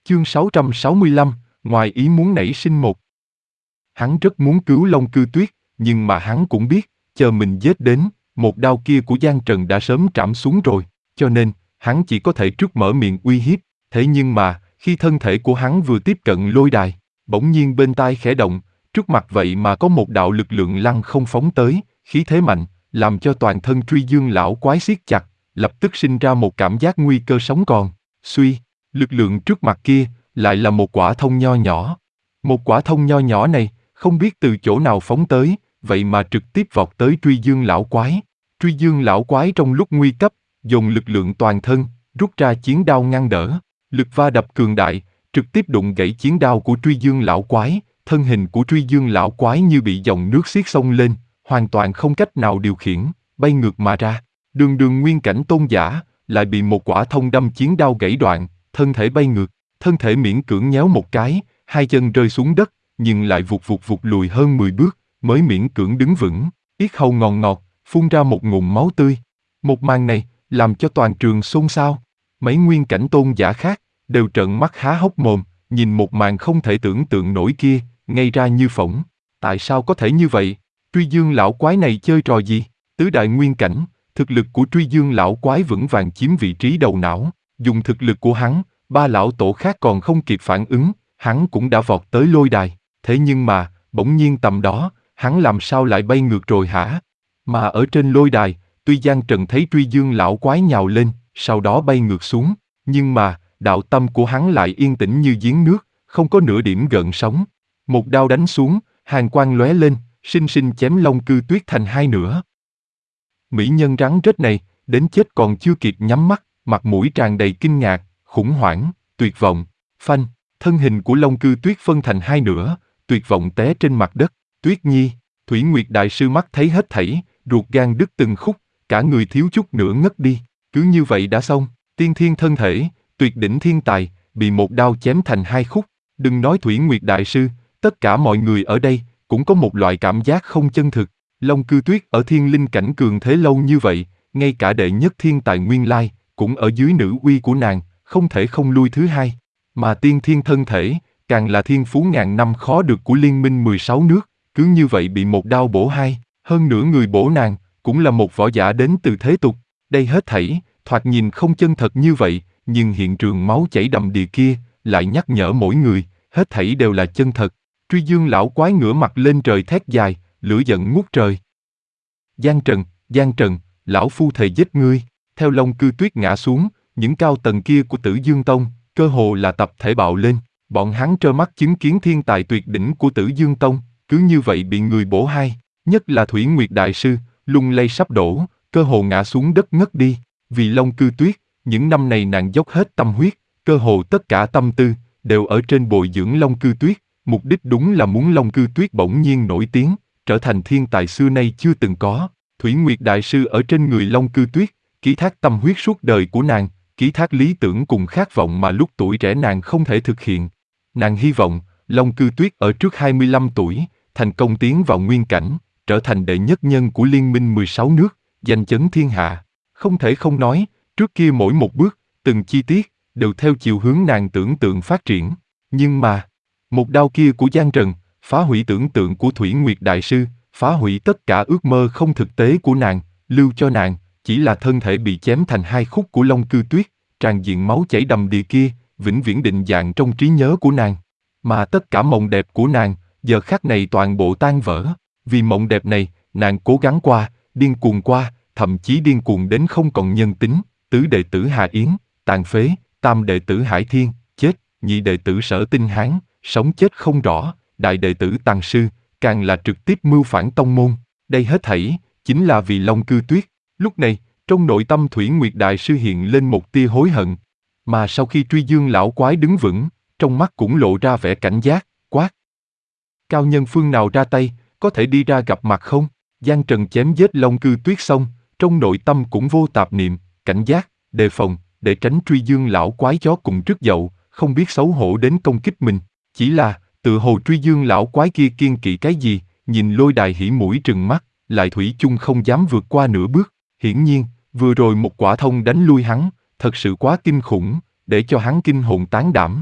Chương 665, ngoài ý muốn nảy sinh một. Hắn rất muốn cứu Long Cư Tuyết, nhưng mà hắn cũng biết, chờ mình giết đến, một đao kia của Giang Trần đã sớm trảm xuống rồi, cho nên, hắn chỉ có thể trước mở miệng uy hiếp. Thế nhưng mà, khi thân thể của hắn vừa tiếp cận lôi đài, bỗng nhiên bên tai khẽ động, trước mặt vậy mà có một đạo lực lượng lăng không phóng tới, khí thế mạnh, làm cho toàn thân Truy Dương lão quái siết chặt, lập tức sinh ra một cảm giác nguy cơ sống còn. Suy, lực lượng trước mặt kia, lại là một quả thông nho nhỏ. Một quả thông nho nhỏ này, không biết từ chỗ nào phóng tới, vậy mà trực tiếp vọt tới Truy Dương lão quái. Truy Dương lão quái trong lúc nguy cấp, dùng lực lượng toàn thân, rút ra chiến đao ngăn đỡ. Lực va đập cường đại, trực tiếp đụng gãy chiến đao của Truy Dương lão quái. Thân hình của Truy Dương lão quái như bị dòng nước xiết xông lên, hoàn toàn không cách nào điều khiển, bay ngược mà ra. Đường đường nguyên cảnh tôn giả, lại bị một quả thông đâm chiến đao gãy đoạn, thân thể bay ngược, thân thể miễn cưỡng nhéo một cái, hai chân rơi xuống đất, nhưng lại vụt lùi hơn 10 bước, mới miễn cưỡng đứng vững, yết hầu ngọt ngọt, phun ra một ngụm máu tươi. Một màn này, làm cho toàn trường xôn xao. Mấy nguyên cảnh tôn giả khác, đều trợn mắt há hốc mồm, nhìn một màn không thể tưởng tượng nổi kia, ngây ra như phỗng. Tại sao có thể như vậy? Truy Dương lão quái này chơi trò gì? Tứ đại nguyên cảnh, thực lực của Truy Dương lão quái vững vàng chiếm vị trí đầu não. Dùng thực lực của hắn, ba lão tổ khác còn không kịp phản ứng, hắn cũng đã vọt tới lôi đài. Thế nhưng mà, bỗng nhiên tầm đó, hắn làm sao lại bay ngược rồi hả? Mà ở trên lôi đài, tuy Giang Trần thấy Truy Dương lão quái nhào lên, sau đó bay ngược xuống, nhưng mà, đạo tâm của hắn lại yên tĩnh như giếng nước, không có nửa điểm gợn sóng. Một đao đánh xuống, hàn quang lóe lên, sinh sinh chém Long Cư Tuyết thành hai nửa. Mỹ nhân rắn rết này, đến chết còn chưa kịp nhắm mắt, mặt mũi tràn đầy kinh ngạc, khủng hoảng, tuyệt vọng. Phanh, thân hình của Long Cư Tuyết phân thành hai nửa, tuyệt vọng té trên mặt đất. Tuyết Nhi, Thủy Nguyệt đại sư mắt thấy hết thảy, ruột gan đứt từng khúc, cả người thiếu chút nữa ngất đi. Cứ như vậy đã xong, tiên thiên thân thể, tuyệt đỉnh thiên tài, bị một đao chém thành hai khúc. Đừng nói Thủy Nguyệt đại sư, tất cả mọi người ở đây, cũng có một loại cảm giác không chân thực. Long Cư Tuyết ở thiên linh cảnh cường thế lâu như vậy, ngay cả đệ nhất thiên tài nguyên lai, cũng ở dưới nữ uy của nàng, không thể không lui thứ hai. Mà tiên thiên thân thể, càng là thiên phú ngàn năm khó được của liên minh 16 nước, cứ như vậy bị một đao bổ hai, hơn nữa người bổ nàng, cũng là một võ giả đến từ thế tục. Đây hết thảy, thoạt nhìn không chân thật như vậy, nhưng hiện trường máu chảy đầm đìa kia, lại nhắc nhở mỗi người, hết thảy đều là chân thật. Truy Dương lão quái ngửa mặt lên trời thét dài, lửa giận ngút trời. Giang Trần, lão phu thề giết ngươi. Theo Long Cư Tuyết ngã xuống, những cao tầng kia của Tử Dương Tông, cơ hồ là tập thể bạo lên. Bọn hắn trơ mắt chứng kiến thiên tài tuyệt đỉnh của Tử Dương Tông, cứ như vậy bị người bổ hai. Nhất là Thủy Nguyệt đại sư, lung lay sắp đổ, cơ hồ ngã xuống đất ngất đi. Vì Long Cư Tuyết, những năm này nàng dốc hết tâm huyết, cơ hồ tất cả tâm tư, đều ở trên bồi dưỡng Long Cư Tuyết. Mục đích đúng là muốn Long Cư Tuyết bỗng nhiên nổi tiếng, trở thành thiên tài xưa nay chưa từng có. Thủy Nguyệt đại sư ở trên người Long Cư Tuyết, ký thác tâm huyết suốt đời của nàng, ký thác lý tưởng cùng khát vọng mà lúc tuổi trẻ nàng không thể thực hiện. Nàng hy vọng, Long Cư Tuyết ở trước 25 tuổi, thành công tiến vào nguyên cảnh, trở thành đệ nhất nhân của liên minh 16 nước, danh chấn thiên hạ. Không thể không nói, trước kia mỗi một bước, từng chi tiết, đều theo chiều hướng nàng tưởng tượng phát triển. Nhưng mà, một đao kia của Giang Trần, phá hủy tưởng tượng của Thủy Nguyệt đại sư, phá hủy tất cả ước mơ không thực tế của nàng, lưu cho nàng, chỉ là thân thể bị chém thành hai khúc của Long Cư Tuyết, tràn diện máu chảy đầm đìa kia, vĩnh viễn định dạng trong trí nhớ của nàng. Mà tất cả mộng đẹp của nàng, giờ khắc này toàn bộ tan vỡ. Vì mộng đẹp này, nàng cố gắng qua, điên cuồng qua, thậm chí điên cuồng đến không còn nhân tính. Tứ đệ tử Hà Yến, tàn phế, tam đệ tử Hải Thiên, chết, nhị đệ tử Sở Tinh Hán, sống chết không rõ, đại đệ tử Tàng Sư, càng là trực tiếp mưu phản tông môn. Đây hết thảy, chính là vì Long Cư Tuyết. Lúc này, trong nội tâm Thủy Nguyệt đại sư hiện lên một tia hối hận. Mà sau khi Truy Dương lão quái đứng vững, trong mắt cũng lộ ra vẻ cảnh giác, quát. Cao nhân phương nào ra tay, có thể đi ra gặp mặt không? Giang Trần chém giết Long Cư Tuyết xong, trong nội tâm cũng vô tạp niệm, cảnh giác, đề phòng, để tránh Truy Dương lão quái chó cùng rứt dậu, không biết xấu hổ đến công kích mình. Chỉ là, tự hồ Truy Dương lão quái kia kiêng kỵ cái gì, nhìn lôi đài hỉ mũi trừng mắt, lại thủy chung không dám vượt qua nửa bước. Hiển nhiên, vừa rồi một quả thông đánh lui hắn, thật sự quá kinh khủng, để cho hắn kinh hồn tán đảm.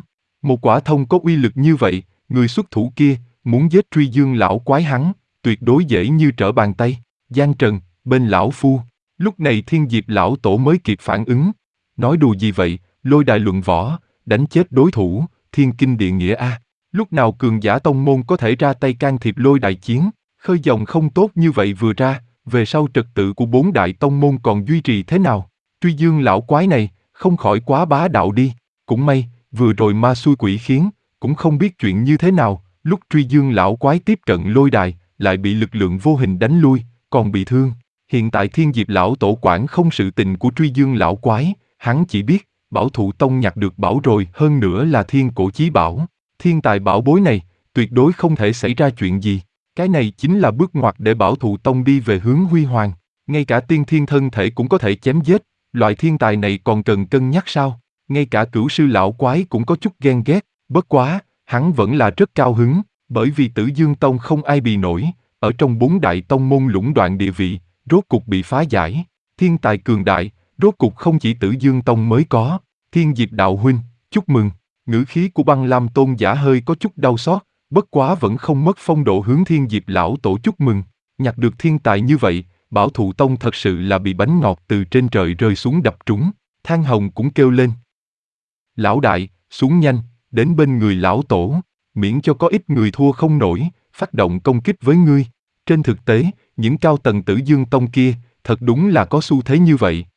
Một quả thông có uy lực như vậy, người xuất thủ kia, muốn giết Truy Dương lão quái hắn, tuyệt đối dễ như trở bàn tay. Giang Trần, bên lão phu. Lúc này Thiên Diệp lão tổ mới kịp phản ứng. Nói đùa gì vậy, lôi đài luận võ, đánh chết đối thủ, thiên kinh địa nghĩa a. Lúc nào cường giả tông môn có thể ra tay can thiệp lôi đài chiến, khơi dòng không tốt như vậy vừa ra, về sau trật tự của bốn đại tông môn còn duy trì thế nào? Truy Dương lão quái này, không khỏi quá bá đạo đi. Cũng may, vừa rồi ma xui quỷ khiến, cũng không biết chuyện như thế nào, lúc Truy Dương lão quái tiếp cận lôi đài, lại bị lực lượng vô hình đánh lui, còn bị thương. Hiện tại Thiên Diệp lão tổ quản không sự tình của Truy Dương lão quái, hắn chỉ biết, Bảo Thụ Tông nhặt được bảo rồi, hơn nữa là thiên cổ chí bảo. Thiên tài bảo bối này, tuyệt đối không thể xảy ra chuyện gì. Cái này chính là bước ngoặt để Bảo Thụ Tông đi về hướng huy hoàng. Ngay cả tiên thiên thân thể cũng có thể chém giết, loại thiên tài này còn cần cân nhắc sao? Ngay cả Cửu sư lão quái cũng có chút ghen ghét, bất quá, hắn vẫn là rất cao hứng, bởi vì Tử Dương Tông không ai bì nổi, ở trong bốn đại tông môn lũng đoạn địa vị, rốt cục bị phá giải. Thiên tài cường đại, rốt cục không chỉ Tử Dương Tông mới có. Thiên Diệp đạo huynh, chúc mừng. Ngữ khí của Băng Lam tôn giả hơi có chút đau xót, bất quá vẫn không mất phong độ hướng Thiên Diệp lão tổ chúc mừng. Nhặt được thiên tài như vậy, Bảo Thụ Tông thật sự là bị bánh ngọt từ trên trời rơi xuống đập trúng. Thang Hồng cũng kêu lên. Lão đại, xuống nhanh, đến bên người lão tổ, miễn cho có ít người thua không nổi, phát động công kích với ngươi. Trên thực tế, những cao tầng Tử Dương Tông kia, thật đúng là có xu thế như vậy.